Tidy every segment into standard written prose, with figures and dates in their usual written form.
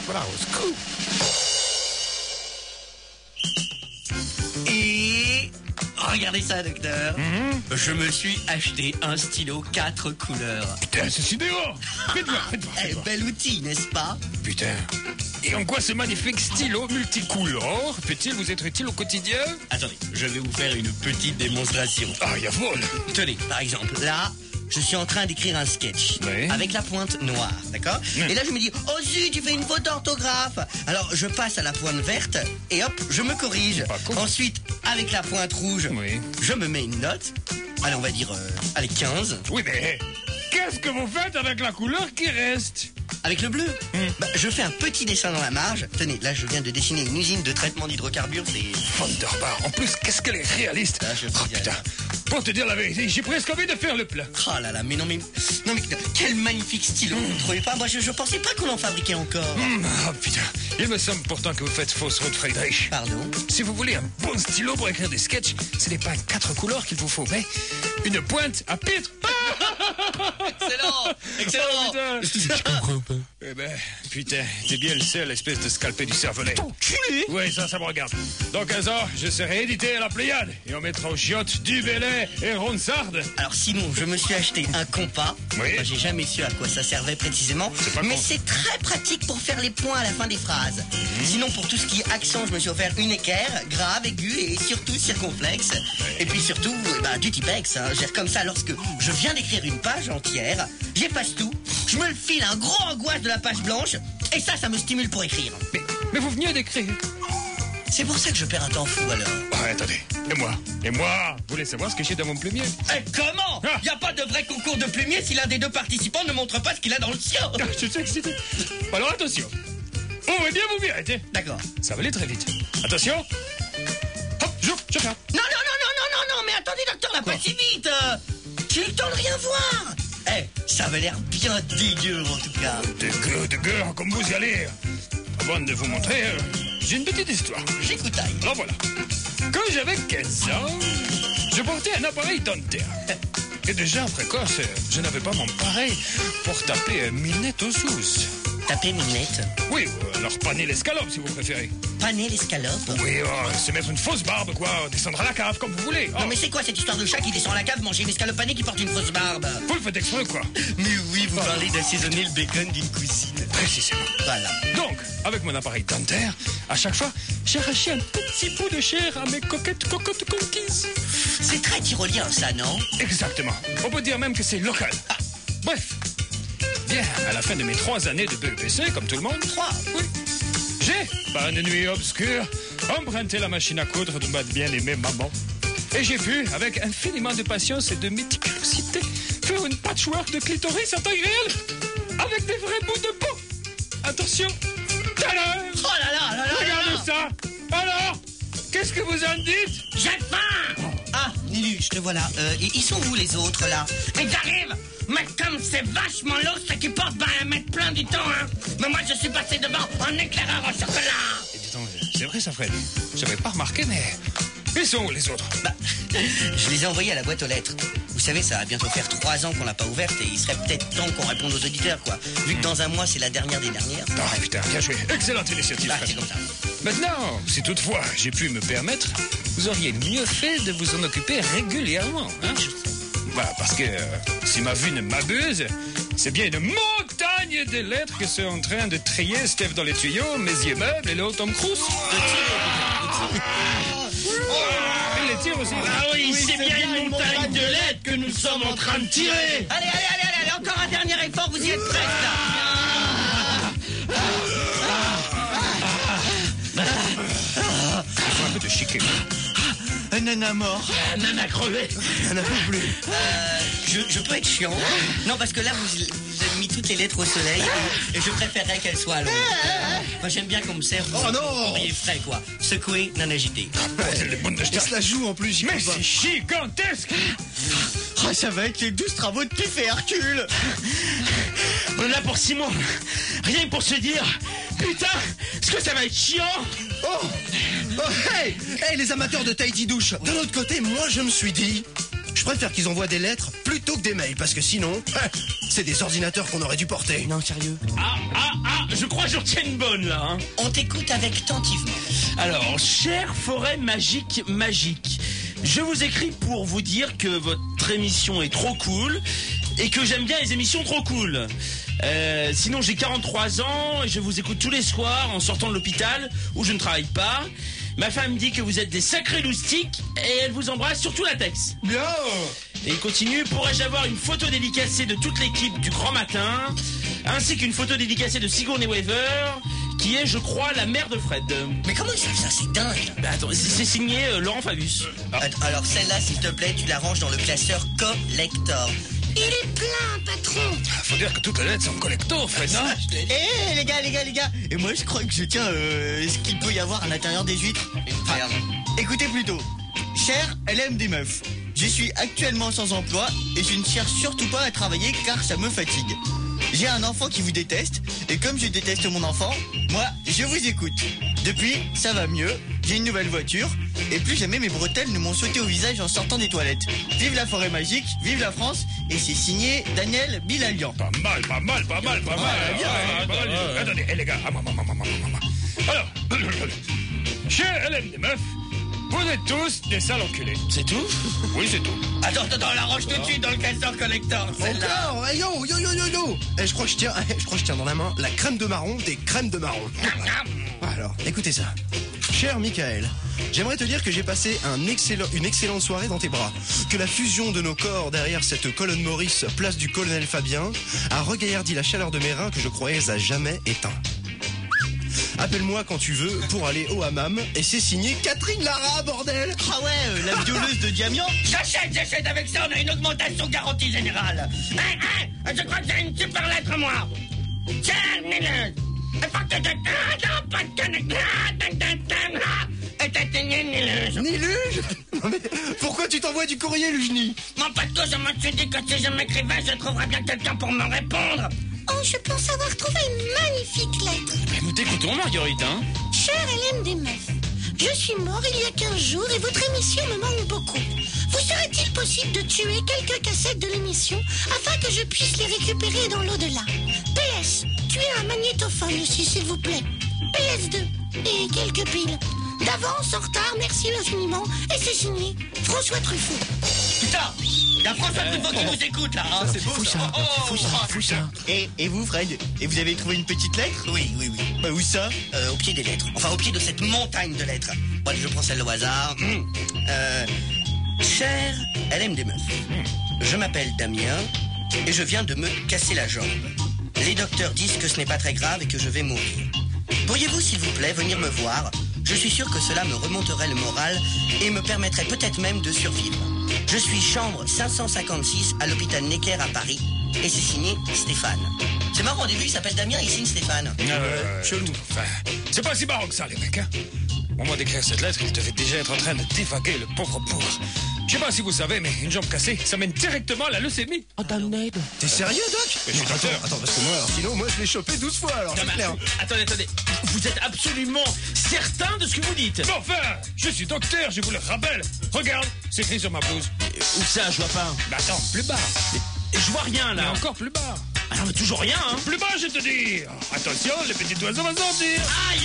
voilà, au secours. Et... regardez ça, docteur. Je me suis acheté un stylo 4 couleurs. Putain, c'est sidérant. Faites voir. Bel outil, n'est-ce pas? Putain. Et en quoi ce magnifique stylo multicolore peut-il vous être utile au quotidien? Attendez, je vais vous faire une petite démonstration. Ah, il y a vol. Tenez, par exemple, là, je suis en train d'écrire un sketch avec la pointe noire, d'accord? Et là, je me dis, oh zut, tu fais une faute d'orthographe. Alors, je passe à la pointe verte et hop, je me corrige. Ensuite, avec la pointe rouge, je me mets une note. Allez, on va dire, allez, 15. Oui, mais qu'est-ce que vous faites avec la couleur qui reste? Avec le bleu je fais un petit dessin dans la marge. Tenez, là, je viens de dessiner une usine de traitement d'hydrocarbures, c'est... Thunderbar. En plus, qu'est-ce qu'elle est réaliste. Oh, putain. Pour te dire la vérité, j'ai presque envie de faire le plat. Oh là là, mais quel magnifique stylo, vous ne trouvez pas? Moi, je pensais pas qu'on en fabriquait encore. Oh putain, il me semble pourtant que vous faites fausse route, Friedrich. Pardon? Si vous voulez un bon stylo pour écrire des sketchs, ce n'est pas 4 couleurs qu'il vous faut, mais une pointe à pitre. Excellent. Oh, putain. Je comprends pas. Eh ben, putain, t'es bien le seul espèce de scalpé du cervelet. Enculé! Oui, ça me regarde. Dans 15 ans, je serai édité à la Pléiade et on mettra aux chiottes du Belay et Ronsard. Alors sinon, je me suis acheté un compas. Oui. Moi, j'ai jamais su à quoi ça servait précisément. Mais c'est très pratique pour faire les points à la fin des phrases. Sinon, pour tout ce qui est accent, je me suis offert une équerre, grave, aigu et surtout circonflexe. Et puis surtout, du typex. Comme ça, lorsque je viens d'écrire une page entière, j'efface tout, je me le file un gros angoisse de la page blanche, et ça me stimule pour écrire. Mais vous veniez d'écrire. C'est pour ça que je perds un temps fou, alors. Attendez. Et moi, vous voulez savoir ce que j'ai dans mon plumier? Comment? Il n'y a pas de vrai concours de plumier si l'un des deux participants ne montre pas ce qu'il a dans le sien. Je suis excité. Alors attention. Ouvrez bien vos mirettes. D'accord. Ça va aller très vite. Attention. Hop, je ferme. Non, mais attendez, docteur, là, pas si vite. J'ai eu le temps de rien voir. Ça avait l'air bien dégueu, en tout cas. Dégueu, comme vous y allez. Avant de vous montrer, j'ai une petite histoire. J'écoute. Alors voilà. Quand j'avais 15 ans, je portais un appareil dentaire. Et déjà, précoce, je n'avais pas mon pareil pour taper minette aux os. Taper minette? Oui, alors paner l'escalope, si vous préférez. Paner l'escalope? Oui, se mettre une fausse barbe, quoi. Descendre à la cave, comme vous voulez. Non, mais c'est quoi cette histoire de chat qui descend à la cave, manger une escalope panée qui porte une fausse barbe? Vous le faites exprès, quoi. Mais oui, vous parlez d'assaisonner le bacon d'une cousine. Précisément. Voilà. Donc, avec mon appareil dentaire, à chaque fois, j'arrachais un petit bout de chair à mes coquettes cocottes conquises. C'est très tyrolien, ça, non? Exactement. On peut dire même que c'est local. Bref. Bien, à la fin de mes 3 années de BEPC, comme tout le monde. 3? Oui. J'ai, par une nuit obscure, emprunté la machine à coudre de ma bien-aimée maman. Et j'ai pu, avec infiniment de patience et de méticulosité, faire une patchwork de clitoris à taille réelle, avec des vrais bouts de peau. Attention. Tadam! Oh là là! Regardez ça. Alors, qu'est-ce que vous en dites? J'ai faim! Ah, Nilu, je te voilà. Ils sont où les autres, là? Mais j'arrive! Mais comme c'est vachement lourd, ce qui porte à mettre plein du temps, hein! Mais moi, je suis passé devant en éclaireur au chocolat! Et dis donc, c'est vrai ça, Fred. J'avais pas remarqué, mais... Ils sont où, les autres? Je les ai envoyés à la boîte aux lettres. Vous savez, ça va bientôt faire 3 ans qu'on l'a pas ouverte et il serait peut-être temps qu'on réponde aux auditeurs, quoi. Vu que dans un mois, c'est la dernière des dernières. Ah, putain, bien joué. Excellente initiative. C'est comme ça. Maintenant, si toutefois j'ai pu me permettre, vous auriez mieux fait de vous en occuper régulièrement, hein? Parce que, si ma vue ne m'abuse, c'est bien une montagne de lettres que sont en train de trier Steph dans les tuyaux, Mézier Meubles et le haut Tom Cruise. Il les tire aussi. Ah oui, c'est bien une montagne de lettres que nous sommes en train de tirer. Allez, encore un dernier effort, vous y êtes presque, là. Il faut un peu de chiquet. Un nana mort. Un nana crevé. Un nana plus. Je peux être chiant. Non, parce que là, vous avez mis toutes les lettres au soleil et je préférerais qu'elles soient à l'ombre. Moi, j'aime bien qu'on me serve. Oh non! Frais, quoi. Secouer, non agiter. Et se la joue en plus, j'y Mais crois pas. c'est gigantesque! Ah, ça va être les 12 travaux de Pif et Hercule. On en a pour 6 mois. Rien que pour se dire, putain, est-ce que ça va être chiant? Hey, les amateurs de Tahiti douche. D'un autre côté, moi je me suis dit, Je préfère qu'ils envoient des lettres plutôt que des mails, parce que sinon, c'est des ordinateurs qu'on aurait dû porter. Non, sérieux. Je crois que j'en retiens une bonne, là. Hein. On t'écoute avec attentivement. Alors, chère forêt magique, je vous écris pour vous dire que votre émission est trop cool et que j'aime bien les émissions trop cool. Sinon, j'ai 43 ans et je vous écoute tous les soirs en sortant de l'hôpital où je ne travaille pas. Ma femme dit que vous êtes des sacrés loustiques et elle vous embrasse sur tout latex. Bien. Et il continue, pourrais-je avoir une photo dédicacée de toute l'équipe du Grand Matin, ainsi qu'une photo dédicacée de Sigourney Weaver, qui est, je crois, la mère de Fred. Mais comment ils savent ça? C'est dingue. Bah attends, c'est signé Laurent Fabius. Alors celle-là, s'il te plaît, tu la ranges dans le classeur collector. Il est plein, patron. Faut dire que toutes les lettres sont collector, Fred, non? Eh les gars. Et moi je crois que je tiens ce qu'il peut y avoir à l'intérieur des huîtres. Une perle. Écoutez plutôt. Cher LM des meufs, je suis actuellement sans emploi et je ne cherche surtout pas à travailler car ça me fatigue. J'ai un enfant qui vous déteste et comme je déteste mon enfant, moi je vous écoute. Depuis, ça va mieux, j'ai une nouvelle voiture et plus jamais mes bretelles ne m'ont sauté au visage en sortant des toilettes. Vive la forêt magique, vive la France et c'est signé Daniel Bilalian. Pas mal. Attendez, les gars. Alors, cher Hélène des meufs, vous êtes tous des sales enculés. C'est tout? Oui, c'est tout. Attends, la range tout de suite dans le classeur collector. Celle-là. Encore. Yo. Je crois que je tiens dans la main la crème de marron des crèmes de marron. Alors, écoutez ça. Cher Michael, j'aimerais te dire que j'ai passé une excellente soirée dans tes bras. Que la fusion de nos corps derrière cette colonne Maurice, place du colonel Fabien, a regaillardi la chaleur de mes reins que je croyais à jamais éteints. Appelle-moi quand tu veux pour aller au hammam et c'est signé Catherine Lara, bordel. Ah ouais, la violeuse de Diamian. J'achète avec ça, on a une augmentation garantie générale. Je crois que j'ai une super lettre, moi. Niluge. Non mais pourquoi tu t'envoies du courrier, Lujni? Mon poteau, je me suis dit que si je m'écrivais, je trouverais bien quelqu'un pour me répondre. Oh, je pense avoir trouvé une magnifique lettre. Mais nous t'écoutons, Marguerite, hein? Cher Hélène des meufs, je suis mort il y a 15 jours et votre émission me manque beaucoup. Vous serait-il possible de tuer quelques cassettes de l'émission afin que je puisse les récupérer dans l'au-delà? PS, tuez un magnétophone aussi, s'il vous plaît. PS2, et quelques piles. D'avance, en retard, merci infiniment. Et c'est signé François Truffaut. Putain, il y a François Truffaut qui nous écoute, là. Hein. C'est fou ça. Et vous, Fred, et vous avez trouvé une petite lettre? Oui. Bah, où ça? Au pied des lettres. Enfin, au pied de cette montagne de lettres. Bon, allez, je prends celle au hasard. Cher LM des meufs, je m'appelle Damien et je viens de me casser la jambe. Les docteurs disent que ce n'est pas très grave et que je vais mourir. Pourriez-vous, s'il vous plaît, venir me voir? Je suis sûr que cela me remonterait le moral et me permettrait peut-être même de survivre. Je suis chambre 556 à l'hôpital Necker à Paris et c'est signé Stéphane. C'est marrant, au début il s'appelle Damien et il signe Stéphane. Chelou. Enfin, c'est pas si marrant que ça, les mecs, hein. Au moment d'écrire cette lettre, il devait déjà être en train de dévaguer, le pauvre bourre. Je sais pas si vous savez, mais une jambe cassée, ça mène directement à la leucémie. Oh, damned. T'es sérieux, Doc? Mais je suis docteur. Attends, parce que moi je l'ai chopé 12 fois, alors c'est clair. Attendez. Vous êtes absolument certain de ce que vous dites? Mais enfin, je suis docteur, je vous le rappelle. Regarde, c'est écrit sur ma blouse. Où ça, je vois pas. Bah attends, plus bas. Je vois rien, Mais là. encore plus bas. Ah non, mais toujours rien, hein. Plus bas, je te dis. Attention, les petits oiseaux vont sortir.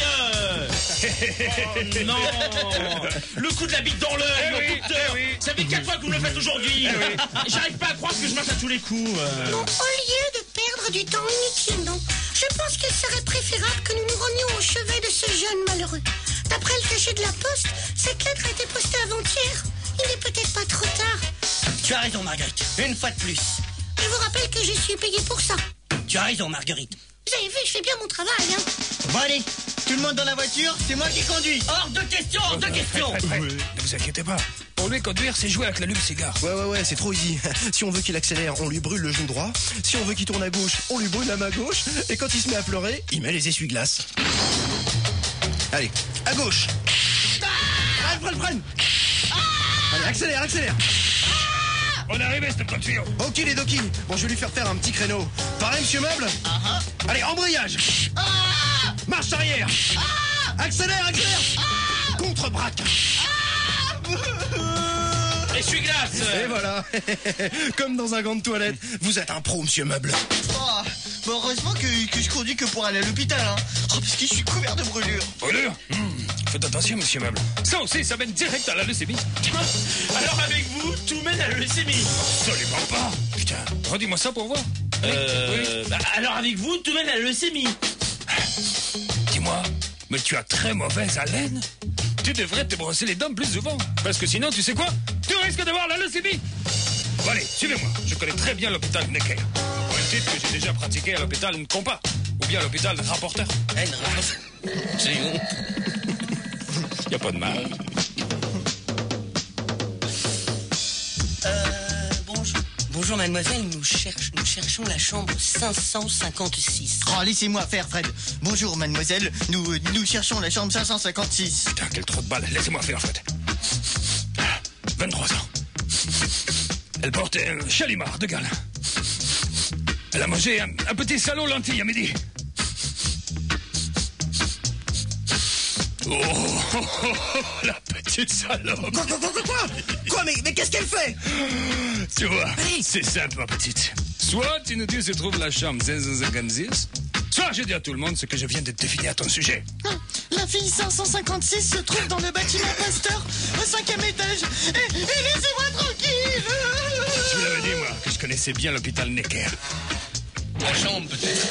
Aïe. Oh, non. Le coup de la bite dans l'œil, Eh oui, mon docteur. eh oui. Ça fait 4 fois que vous me le faites aujourd'hui. J'arrive pas à croire que je marche à tous les coups. Bon, au lieu de perdre du temps inutilement, je pense qu'il serait préférable que nous nous rendions au chevet de ce jeune malheureux. D'après le cachet de la poste, cette lettre a été postée avant-hier. Il n'est peut-être pas trop tard. Tu as raison, Marguerite. Une fois de plus. Je vous rappelle que je suis payé pour ça. Tu as raison, Marguerite. Vous avez vu, je fais bien mon travail, hein. Bon, allez, tout le monde dans la voiture, c'est moi qui conduis. Hors de question, hors de question. Fred, ne vous inquiétez pas. Pour lui, conduire, c'est jouer avec la lume-cigare. Ouais, c'est trop easy. Si on veut qu'il accélère, on lui brûle le genou droit. Si on veut qu'il tourne à gauche, on lui brûle la main gauche. Et quand il se met à pleurer, il met les essuie-glaces. Allez, à gauche. Freine. Allez, accélère. On est arrivé, cette voiture. Ok les Doki. Bon, je vais lui faire un petit créneau. Pareil, monsieur Meuble. Allez, embrayage. Marche arrière. Accélère. Contre-braque. essuie-glace. Et voilà. Comme dans un gant de toilette. Vous êtes un pro, monsieur Meuble. Oh, bah heureusement que je conduis que pour aller à l'hôpital, hein. Oh, parce que je suis couvert de brûlures. Brûlure. Faites attention, monsieur Meuble. Ça aussi, ça mène direct à la leucémie. Alors avec vous, tout mène à la leucémie. Absolument pas. Putain, redis-moi ça pour voir. Alors avec vous, tout mène à la leucémie. Dis-moi, mais tu as très mauvaise haleine. Tu devrais te brosser les dents plus souvent. Parce que sinon, tu sais quoi? Tu risques d'avoir la leucémie. Bon, allez, suivez-moi. Je connais très bien l'hôpital Necker. Au même titre que j'ai déjà pratiqué à l'hôpital Nkompa. Ou bien à l'hôpital Rapporteur. J'ai honte. Y a pas de mal. Bonjour mademoiselle, nous cherchons la chambre 556. Oh, laissez-moi faire, Fred. Bonjour, mademoiselle. Nous cherchons la chambre 556. Putain, quel trou de balle. Laissez-moi faire, Fred. 23 ans. Elle porte un chalimard de gala. Elle a mangé un petit salaud lentilles à midi. La petite salope. Quoi mais qu'est-ce qu'elle fait? Tu vois, c'est simple, ma petite. Soit tu nous dis où se trouve la chambre 556, soit je dis à tout le monde ce que je viens de deviner à ton sujet. La fille 556 se trouve dans le bâtiment Pasteur, au 5e étage. Et laissez-moi tranquille. Je vous l'avais dit, moi, que je connaissais bien l'hôpital Necker. La chambre peut-être.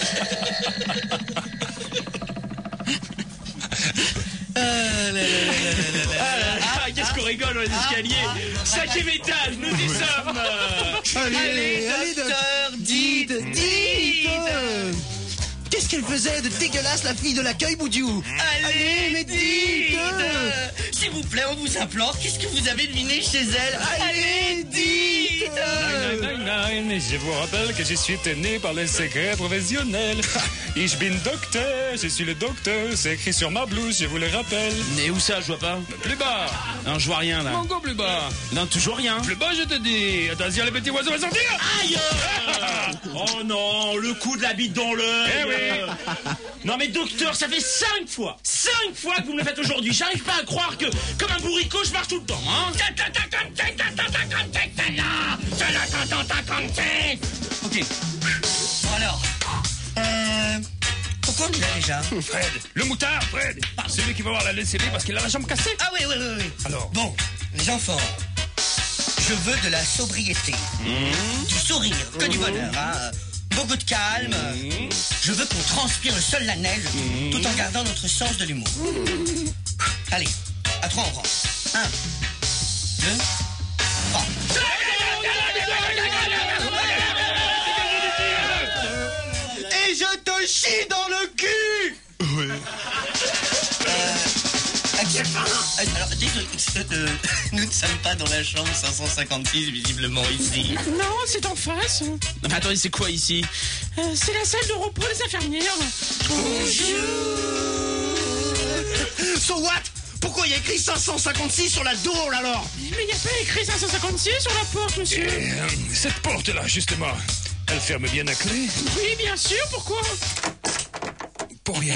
Qu'est-ce qu'on rigole dans les escaliers. 5e étage, nous y sommes. Allez, docteur, dites. Qu'est-ce qu'elle faisait de dégueulasse, la fille de l'accueil, Boudiou? Allez, mais dites. S'il vous plaît, on vous implore. Qu'est-ce que vous avez deviné chez elle? Allez, dites. Nein, je vous rappelle que je suis tenu par le secret professionnel. Ich bin docteur, je suis le docteur. C'est écrit sur ma blouse, je vous le rappelle. Et où ça, je vois pas? Plus bas. Non, je vois rien là. Encore plus bas. Non, toujours rien. Plus bas, je te dis. Attention, les petits oiseaux vont sortir. Aïe. Oh non, le coup de la bite dans l'œil. Eh oui. Non mais docteur, ça fait 5 fois que vous me le faites aujourd'hui. J'arrive pas à croire que, comme un bourricot, je marche tout le temps, hein. Ok. Bon alors, pourquoi on est là déjà? Fred, le moutard, Fred. Celui qui va avoir la leucémie parce qu'il a la jambe cassée. Ah oui. Alors. Bon, les enfants, je veux de la sobriété, du sourire, que du bonheur, hein. Beaucoup de calme. Je veux qu'on transpire le sol la neige tout en gardant notre sens de l'humour. Allez, à 3 on prend. 1, 2, 3. Et je te chie dans le cul. Alors, nous ne sommes pas dans la chambre 556, visiblement ici. Non, c'est en face. Non mais attendez, c'est quoi ici? C'est la salle de repos des infirmières. So what? Pourquoi il y a écrit 556 sur la door alors? Mais il n'y a pas écrit 556 sur la porte, monsieur. Cette porte-là, justement, elle ferme bien à clé? Oui, bien sûr, pourquoi? Pour rien.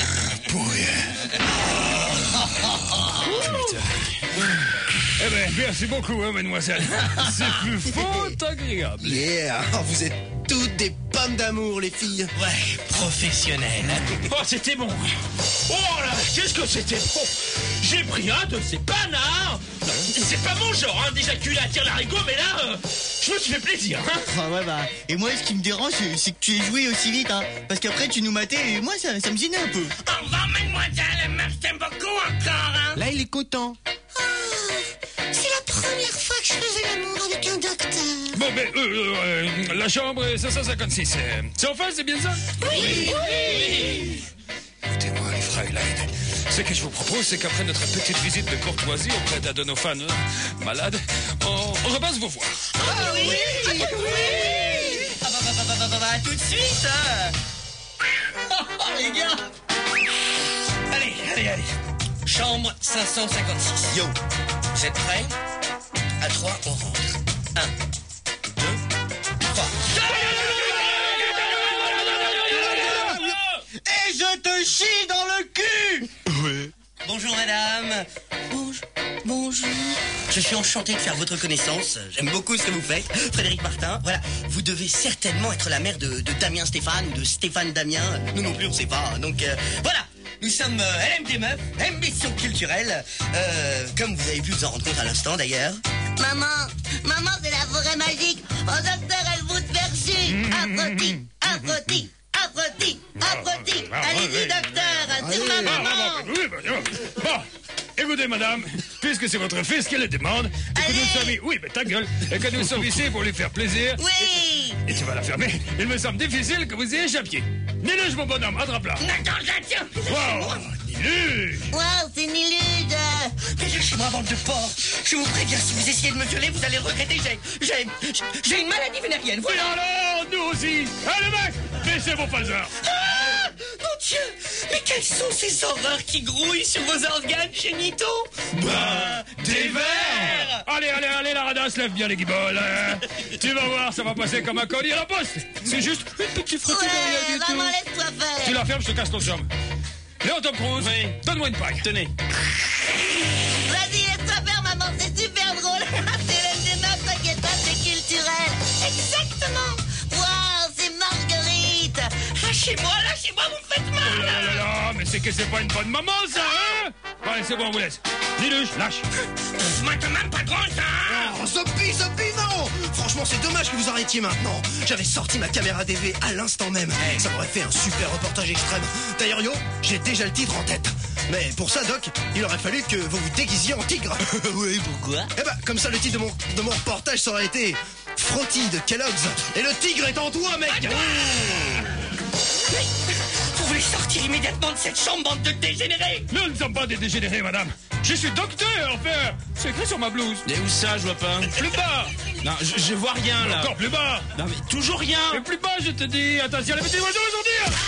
Eh ben, merci beaucoup, hein, mademoiselle. C'est plus fort agréable. Yeah, vous êtes toutes des pommes d'amour, les filles. Ouais, professionnel. Oh, c'était bon. Oh là, qu'est-ce que c'était bon. J'ai pris un de ces panards. Non, c'est pas mon genre, hein, d'éjaculer à tire-larigot, mais là, je me suis fait plaisir, hein. Ah ouais, bah. Et moi, ce qui me dérange, c'est que tu aies joué aussi vite, hein. Parce qu'après, tu nous matais et moi, ça me gênait un peu. Au revoir, mademoiselle. Merci beaucoup encore, hein. Là, il est content. C'est la première fois que je faisais l'amour avec un docteur. Bon, ben, la chambre 556. C'est en face, c'est bien ça? Oui. Écoutez-moi, les Fräulein. Ce que je vous propose, c'est qu'après notre petite visite de courtoisie auprès d'un de nos fans malades, on repasse vous voir. Ah oui. Ah, tout de suite, hein. Les gars. Allez. Chambre 556. Yo. Vous êtes prêts? À 3, on rentre. 1, 2, 3. Et je te chie dans le cul. Bonjour madame. Bonjour. Je suis enchanté de faire votre connaissance. J'aime beaucoup ce que vous faites. Frédéric Martin, voilà. Vous devez certainement être la mère de Damien Stéphane ou de Stéphane Damien. Nous non plus, on sait pas. Donc, voilà. Nous sommes LMD Meuf, ambition culturelle. Comme vous avez pu vous en rendre compte à l'instant, d'ailleurs. Maman, c'est la forêt magique. Oh, docteur, elle vous perçue. Aphrodite. Allez-y, docteur, sur ma maman. Bon, écoutez, madame, puisque c'est votre fils qui le demande, et que nous sommes... Oui, mais ta gueule. Et que nous sommes ici pour lui faire plaisir. Oui. Et tu vas la fermer. Il me semble difficile que vous y échappiez. Niluge, mon bonhomme, attrape-la. Wow, Niluge. Wow, c'est Nilude. Mais lâchez-moi, bande de porc. Je vous préviens, si vous essayez de me violer, vous allez regretter. J'ai une maladie vénérienne. Et Voilà. alors, nous aussi. Allez, mec, baissez vos phaseurs. Ah, mon Dieu. Mais quelles sont ces horreurs qui grouillent sur vos organes génitaux? Des vers. Allez, la radasse, lève bien les guibolles. Tu vas voir, ça va passer comme un colis à la poste. C'est juste une petite frottie de rien du tout. Maman, laisse-toi faire. Tu la fermes, je te casse ton jambe. Léon Tom Cruise, Oui. donne-moi une paille. Tenez. Vas-y, laisse-toi faire, maman, c'est super drôle. C'est le débat, t'inquiète pas, c'est culturel. Exactement. Wow, c'est Marguerite. Lâchez-moi, vous me faites Oh mal. là là là, mais c'est que c'est pas une bonne maman, ça, hein? Allez, c'est bon, on vous laisse. Niluge, lâche. Maintenant, patron, ça. Oh, Sophie, non! Franchement, c'est dommage que vous arrêtiez maintenant. J'avais sorti ma caméra DV à l'instant même. Ça m'aurait fait un super reportage extrême. D'ailleurs, yo, j'ai déjà le titre en tête. Mais pour ça, Doc, il aurait fallu que vous vous déguisiez en tigre. Oui, pourquoi? Eh ben, comme ça, le titre de mon reportage, ça aurait été Frottis de Kellogg's. Et le tigre est en toi, mec! Vous voulez sortir immédiatement de cette chambre, bande de dégénérés? Nous ne sommes pas des dégénérés, madame. Je suis docteur, enfin. C'est écrit sur ma blouse. Et où ça, je vois pas? Plus bas. Non, je vois rien, là. Encore plus bas. Non, mais toujours rien. Et plus bas, je te dis. Attention, les petits oiseaux vont sortir.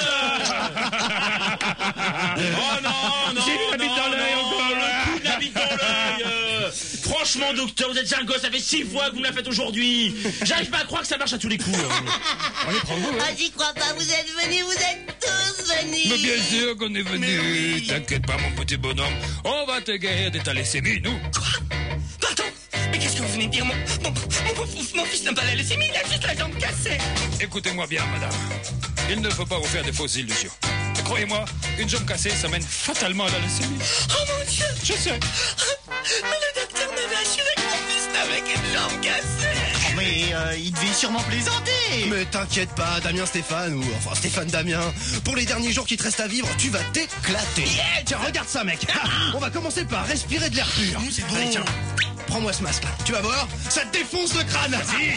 Oh non, J'ai eu la bite dans l'œil encore, là. le coup de la bite dans l'œil. Franchement, docteur, vous êtes un gosse, ça fait 6 fois que vous me la faites aujourd'hui. J'arrive pas à croire que ça marche à tous les coups. On les prend vous, hein? Ah, j'y crois pas, vous êtes venus, vous êtes tous venus. Mais bien sûr qu'on est venu. T'inquiète pas, mon petit bonhomme. On va te guérir de ta leucémie, nous. Quoi? Pardon? Mais qu'est-ce que vous venez de dire? Mon fils n'a pas la leucémie, il a juste la jambe cassée. Écoutez-moi bien, madame. Il ne faut pas vous faire de fausses illusions. Croyez-moi, une jambe cassée, ça mène fatalement à la leucémie. Oh mon Dieu! Je sais. Mais le docteur m'avait assuré que mon fils n'avait qu'une jambe cassée. Mais il devait sûrement plaisanter. Mais t'inquiète pas, Damien Stéphane, ou enfin Stéphane Damien. Pour les derniers jours qui te restent à vivre, tu vas t'éclater. Tiens, regarde ça, mec. On va commencer par respirer de l'air pur. C'est bon. Allez, tiens, prends-moi ce masque là. Tu vas voir, ça te défonce le crâne.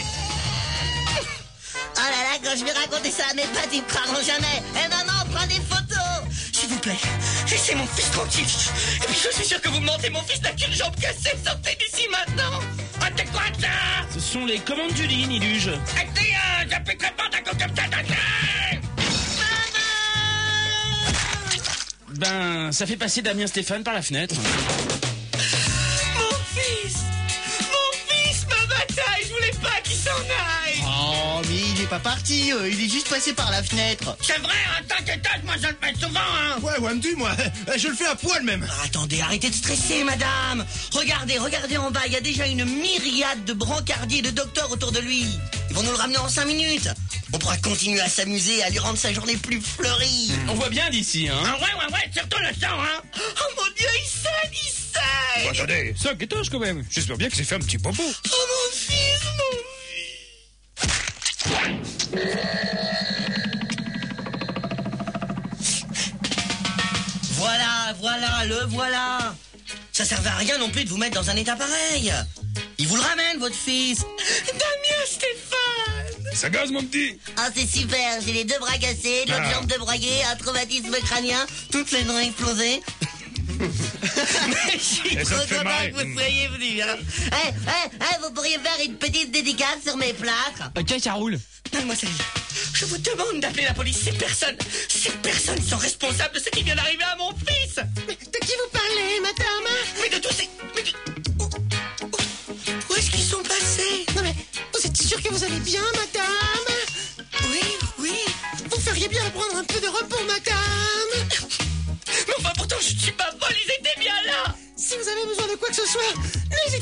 Oh là là, quand je vais raconter ça à mes potes, ils me croiront jamais. Eh maman, prends des photos. S'il vous plaît, laissez mon fils tranquille. Et puis je suis sûr que vous me mentez, mon fils n'a qu'une jambe cassée. Sortez d'ici maintenant. Ah, t'es quoi ça? Ce sont les commandes du lit, Niluge. Arrêtez, j'appliquerai à cause comme ça, Ben, ça fait passer Damien Stéphane par la fenêtre. Mon fils, ma bataille, je voulais pas qu'il s'en aille. Oh, mais il est pas parti, il est juste passé par la fenêtre. C'est vrai, hein, t'inquiète, moi je le fais souvent, hein. Ouais, Wamdu, moi, je le fais à poil même. Attendez, arrêtez de stresser, madame. Regardez en bas, il y a déjà une myriade de brancardiers et de docteurs autour de lui. Ils vont nous le ramener en 5 minutes. On pourra continuer à s'amuser et à lui rendre sa journée plus fleurie. On voit bien d'ici, hein. Ah ouais, surtout le sang, hein. Oh mon Dieu, il saigne. Bon, attendez, 5 étages quand même. J'espère bien que c'est fait un petit bobo. Oh mon fils. Voilà. Ça servait à rien non plus de vous mettre dans un état pareil. Il vous le ramène, votre fils. Damien Stéphane. Ça gaze, mon petit. Ah, c'est super, j'ai les 2 bras cassés, l'autre jambe de broyée, un traumatisme crânien, toutes les dents explosées. Mais je suis Et ça trop te fait content mal. que vous soyez venu, hein. Vous pourriez faire une petite dédicace sur mes plâtres. Ok, ça roule. Mademoiselle, je vous demande d'appeler la police. Ces personnes sont responsables de ce qui vient d'arriver à mon fils. De qui vous parlez, madame? Mais de tous ces... Où est-ce qu'ils sont passés? Non mais, vous êtes sûr que vous allez bien, madame? Oui. Vous feriez bien prendre un peu de repos, madame. Mais enfin, pourtant, je ne suis pas folle, ils étaient bien là. Si vous avez besoin de quoi que ce soit, n'hésitez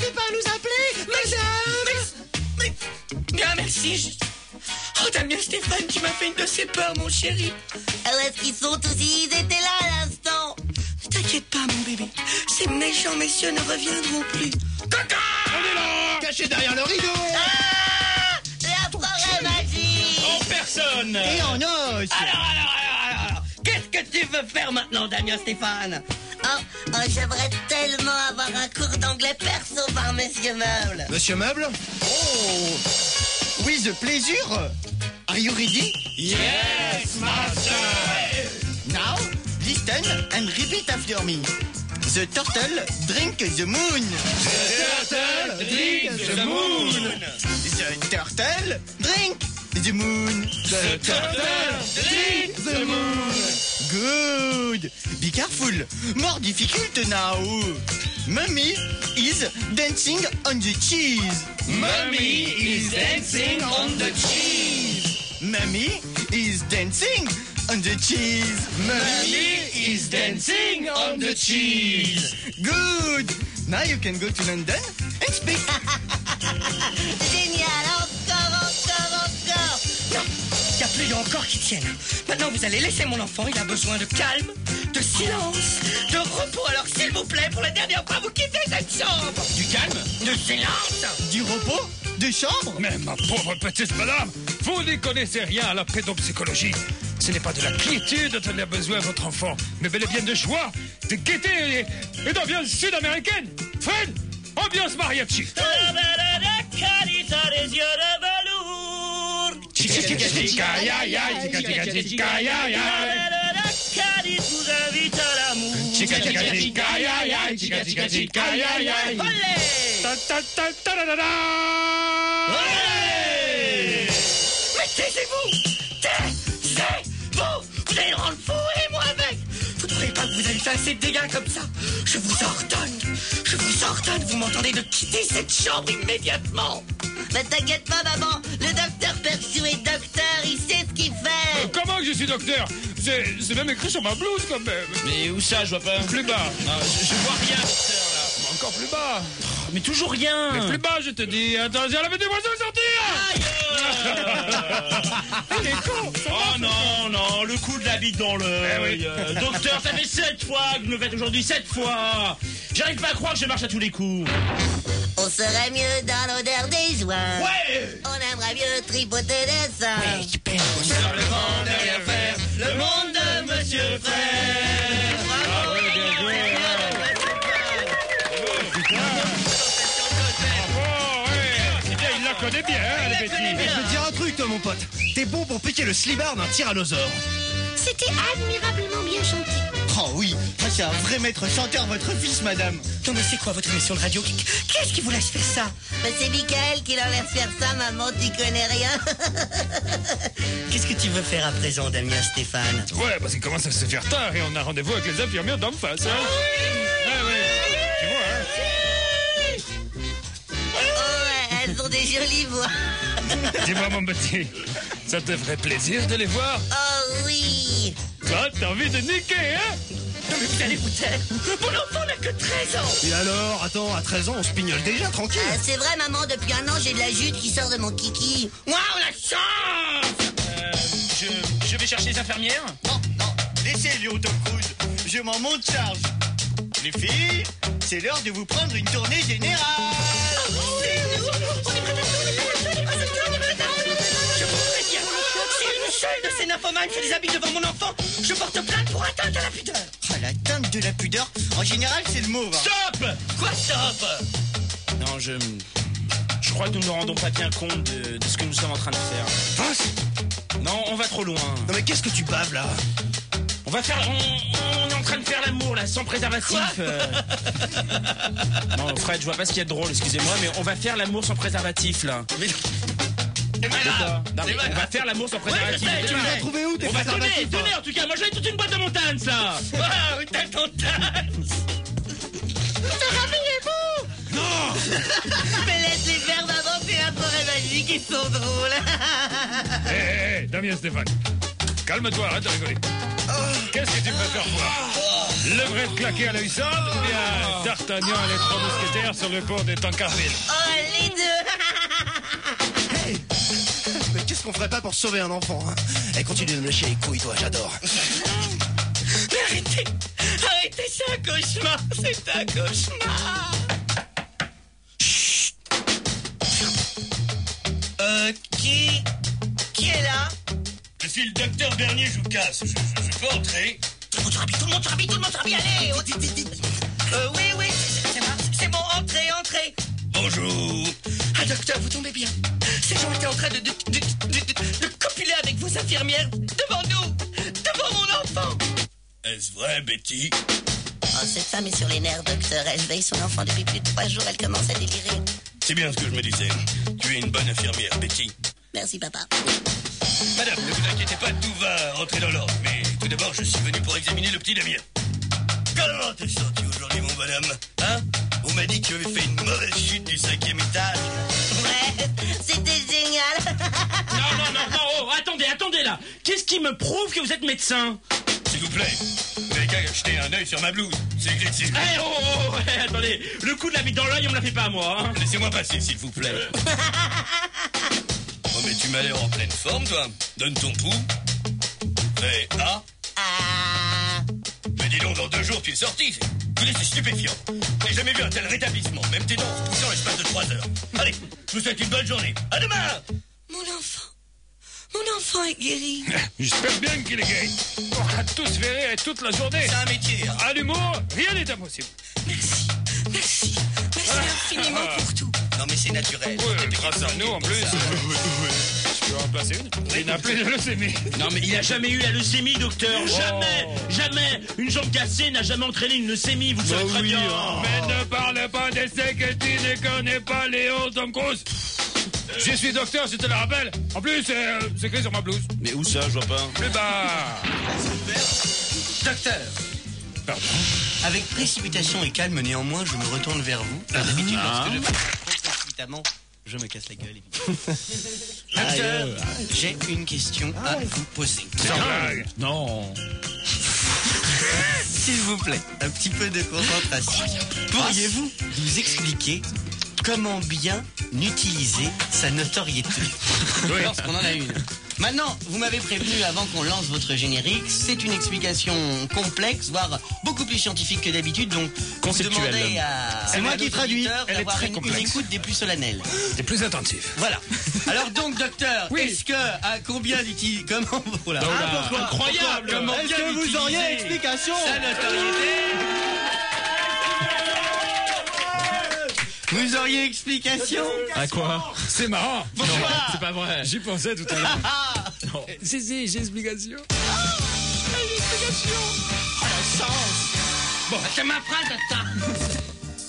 vertige. Oh, Damien Stéphane, tu m'as fait une de ces peurs, mon chéri. Où est-ce qu'ils sont tous? Ils étaient là à l'instant. T'inquiète pas, mon bébé. Ces méchants messieurs ne reviendront plus. Coco! On est là! Caché derrière le rideau. Ah, la forêt magique. En personne. Et en os. Alors. Qu'est-ce que tu veux faire maintenant, Damien Stéphane? Oh, j'aimerais tellement avoir un cours d'anglais perso par Monsieur Meuble. Monsieur Meuble? Oh. With pleasure. Are you ready? Yes, master. Now, listen and repeat after me. The turtle drink the moon. Turtle drink the moon. The turtle drink the moon. The turtle drink the moon. Good. Be careful. More difficult now. Mummy is dancing on the cheese. Mummy is dancing on the cheese. Mummy is dancing on the cheese. Mummy is dancing on the cheese. Good. Now you can go to London and speak. Génial, encore. Non, il n'y a plus de encore qui tiennent. Maintenant, vous allez laisser mon enfant. Il a besoin de calme, de silence, de repos. Alors, s'il vous plaît, pour la dernière fois, vous quittez cette chambre. Du calme. De silence. Du repos, de chambre. Mais ma pauvre petite madame, vous n'y connaissez rien à la pédopsychologie. Ce n'est pas de la quiétude dont a besoin votre enfant, mais bel et bien de joie, de gaieté et d'ambiance sud-américaine. Fred, ambiance mariachi. Mais taisez-vous. Taisez-vous. Vous allez le rendre fou et moi avec. Vous ne croyez pas que vous avez fait assez de dégâts comme ça? Je vous ordonne, vous m'entendez, de quitter cette chambre immédiatement. Mais t'inquiète pas, maman. Le docteur Perchou est docteur. Il sait ce qu'il fait. Comment que je suis docteur? C'est même écrit sur ma blouse quand même. Mais où ça, je vois pas. Plus bas. Ah, je vois rien, docteur, là. Encore plus bas. Mais toujours rien. Mais plus bas, je te dis. Attention, la des oiseaux sortir. Il est con. Oh non, le coup de la bite dans l'œil. Eh oui. Docteur, ça fait 7 fois que vous me le faites aujourd'hui, 7 fois. J'arrive pas à croire que je marche à tous les coups. On serait mieux dans l'odeur des joints. Ouais. On aimerait mieux tripoter des seins. Sur le monde de rien faire, le monde de Monsieur Frère. Ah oui, bien joué. Il la connaît bien, hein, les bêtises. Je veux te dire un truc, toi, mon pote. T'es bon pour piquer le slibard d'un tyrannosaure. C'était admirablement bien chanté. Oh oui, c'est un vrai maître chanteur, votre fils, madame. Non mais c'est quoi votre émission de radio? Qu'est-ce qui vous laisse faire ça? Mais c'est Michael qui leur laisse faire ça, maman, tu connais rien. Qu'est-ce que tu veux faire à présent, Damien Stéphane? Ouais, parce qu'il commence à se faire tard et on a rendez-vous avec les infirmières d'en face. Hein. Ouais. Tu vois, hein. Oh, elles ont des jolies voix. Dis-moi, mon petit, ça te ferait plaisir de les voir? Oh oui. Toi, t'as envie de niquer, hein? Non mais vous allez vous taire. Mon enfant n'a que 13 ans. Et alors, attends, à 13 ans, on se pignole déjà, tranquille. C'est vrai, maman, depuis un an, j'ai de la jute qui sort de mon kiki. Waouh, la chance. Je vais chercher les infirmières. Non, laissez-les au Tom Cruise. Je m'en monte charge. Les filles, c'est l'heure de vous prendre une tournée générale. Je vous préviens, si une seule de ces nymphomanes fait des habits devant mon enfant, je porte plainte pour atteinte à la pudeur. Ah, l'atteinte de la pudeur, en général, c'est le mot. Stop. Quoi, stop? Non, je crois que nous ne nous rendons pas bien compte de ce que nous sommes en train de faire. Non, on va trop loin. Non mais qu'est-ce que tu baves là? On va faire... On est en train de faire l'amour là, sans préservatif. Non, Fred, je vois pas ce qu'il y a de drôle, excusez-moi, mais on va faire l'amour sans préservatif là. Mais... Non, mais on va faire l'amour sans préservatif. Tu les as trouvés où tes On va préservatifs? donner en tout cas. Moi j'avais toute une boîte de montagne ça. Ah, une tête en tasse. Mais laisse-les faire, maman, c'est la forêt magique, ils sont drôles. Hé, Damien Stéphane, calme-toi, arrête de rigoler. Qu'est-ce que tu préfères voir? Le vrai claqué à l'œil sombre ou bien D'Artagnan et les trois mousquetaires sur le pont des Tancarville? Oh, les deux. qu'est-ce qu'on ferait pas pour sauver un enfant, hein? Eh, continue de me lâcher les couilles, toi, j'adore. Mais arrêtez. Arrêtez, c'est un cauchemar. C'est un cauchemar. Chut. Qui est là? Je suis le docteur Bernier Joucas. Je peux entrer? Tout le monde se rhabille, allez. Oui, c'est bon, entrez. Bonjour. Ah, docteur, vous tombez bien. Ces gens étaient en train de copuler avec vos infirmières devant nous, devant mon enfant. Est-ce vrai, Betty? Oh, cette femme est sur les nerfs, docteur. Elle veille son enfant depuis plus de 3 jours. Elle commence à délirer. C'est bien ce que je me disais. Tu es une bonne infirmière, Betty. Merci, papa. Madame, ne vous inquiétez pas, tout va rentrer dans l'ordre. Mais tout d'abord, je suis venu pour examiner le petit Damien. Comment t'es sorti aujourd'hui, mon bonhomme? Hein? On m'a dit que tu avais fait une mauvaise chute du 5e étage. Ouais, c'était génial. Non, oh, attendez là. Qu'est-ce qui me prouve que vous êtes médecin? S'il vous plaît, vous n'avez qu'à jeter un œil sur ma blouse. C'est écrit dessus. Attendez, le coup de la bite dans l'œil, on me la fait pas à moi. Hein. Laissez-moi passer, s'il vous plaît. Oh, mais tu m'as l'air en pleine forme, toi. Donne ton pouls. Fais A. Mais dis donc, dans 2 jours, tu es sorti. C'est stupéfiant. J'ai jamais vu un tel rétablissement. Même tes dents se poussent en l'espace de 3 heures. Allez, je vous souhaite une bonne journée. À demain. Mon enfant est guéri. J'espère bien qu'il est guéri. On va tous verrer toute la journée. C'est un métier. Hein. À l'humour, rien n'est impossible. Merci infiniment pour tout. Non, mais c'est naturel. Ouais, grâce à nous, en plus. Je peux en placer une. Il n'a plus de leucémie. Non mais il a jamais eu la leucémie, docteur. Jamais. Une jambe cassée n'a jamais entraîné une leucémie, vous le savez très bien. Mais ne parle pas d'essai que tu ne connais pas, Léo Tom Cruise. Je suis docteur, je te le rappelle. En plus, c'est écrit sur ma blouse. Mais où ça, je vois pas. Plus bas. Docteur. Pardon. Avec précipitation et calme, néanmoins, je me retourne vers vous. D'habitude, lorsque je fais trop précipitamment, je me casse la gueule, évidemment. Docteur, j'ai une question à vous poser. Sans blague. Non. S'il vous plaît, un petit peu de concentration. Pourriez-vous nous expliquer comment bien utiliser sa notoriété? Oui. Lorsqu'on en a une. Maintenant, vous m'avez prévenu avant qu'on lance votre générique, c'est une explication complexe, voire beaucoup plus scientifique que d'habitude, donc conceptuelle. Vous demandez à C'est moi qui traduis. Elle est d'avoir très une complexe. écoute des plus solennelles. T'es plus attentif. Voilà. Alors donc, docteur, Oui. est-ce que à combien d'utiliser comment voilà. Pourquoi incroyable. Comment Est-ce bien que vous auriez utiliser explication? sa notoriété? Vous auriez explication? À quoi? C'est marrant. Pourquoi? C'est pas vrai. J'y pensais tout à l'heure. Si, j'ai explication. Bon, c'est ma phrase, docteur.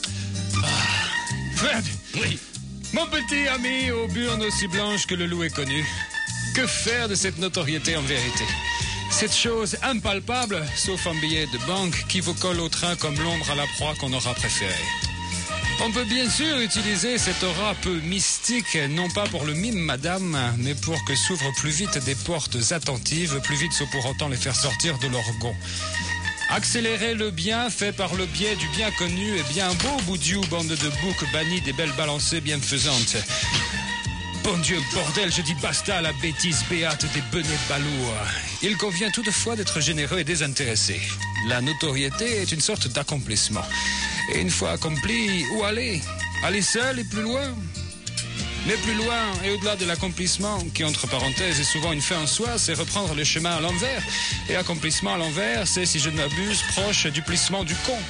Fred, Oui. mon petit ami aux burnes aussi blanches que le loup est connu. Que faire de cette notoriété en vérité? Cette chose impalpable, sauf un billet de banque qui vous colle au train comme l'ombre à la proie qu'on aura préférée. On peut bien sûr utiliser cette aura peu mystique, non pas pour le mime, madame, mais pour que s'ouvrent plus vite des portes attentives, plus vite sans pour autant les faire sortir de leur gonds. Accélérer le bien fait par le biais du bien connu et bien beau boudiou, bande de boucs bannis des belles balancées bienfaisantes. Bon Dieu, bordel, je dis basta à la bêtise béate des benets balourds. Il convient toutefois d'être généreux et désintéressé. La notoriété est une sorte d'accomplissement. Et une fois accompli, où aller? Aller seul et plus loin? Mais plus loin et au-delà de l'accomplissement, qui entre parenthèses est souvent une fin en soi, c'est reprendre le chemin à l'envers. Et accomplissement à l'envers, c'est, si je ne m'abuse, proche du plissement du con.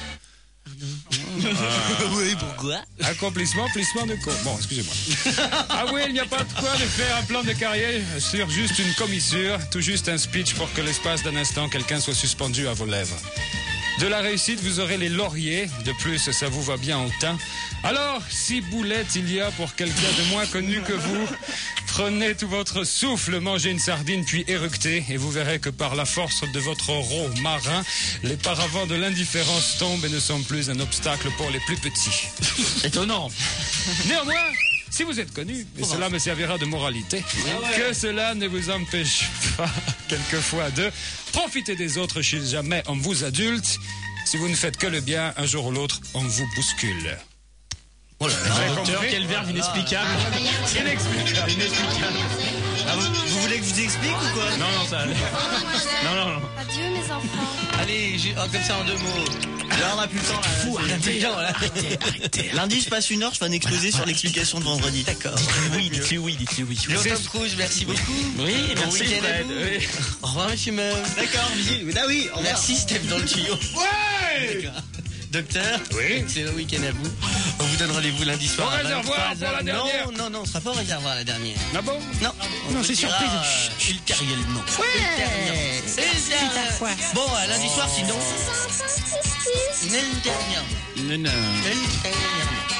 Oui, pourquoi? Accomplissement, plissement de con. Bon, excusez-moi. Ah oui, il n'y a pas de quoi de faire un plan de carrière sur juste une commissure, tout juste un speech pour que l'espace d'un instant, quelqu'un soit suspendu à vos lèvres. De la réussite, vous aurez les lauriers. De plus, ça vous va bien au teint. Alors, si boulette il y a pour quelqu'un de moins connu que vous, prenez tout votre souffle, mangez une sardine puis éructez, et vous verrez que par la force de votre rot marin, les paravents de l'indifférence tombent et ne sont plus un obstacle pour les plus petits. Étonnant. Néanmoins, si vous êtes connu, et cela me servira de moralité, que cela ne vous empêche pas, quelquefois, de profiter des autres si jamais on vous adulte. Si vous ne faites que le bien, un jour ou l'autre, on vous bouscule. Docteur, quel verbe inexplicable. Inexplicable. Inexplicable. Ah, que je vous explique ou quoi? Non, ça allait. Non. Adieu mes enfants. Allez, comme ça en 2 mots. Là, on n'a plus le temps, là. Fou, arrêtez. Arrêtez. Lundi, je passe 1 heure, je fais un exposé sur l'explication de vendredi. D'accord. Dites-lui oui. Tom Cruise, merci beaucoup. Oui, Bon merci week-end à Fred. vous. Oui. Au revoir, monsieur Meuf. D'accord, bisous. Ah oui, au revoir. Merci, Steph, dans le tuyau. Ouais. D'accord. Docteur, Oui. excellent week-end à vous. On vous donne rendez-vous lundi soir. Au à réservoir 23h. pour la dernière. Non, on sera pas au réservoir la dernière. Ah bon? Non, Non, c'est surprise. Ultérieurement. Ouais. C'est ta foi. Bon, lundi soir, sinon. Non. Ultérieurement.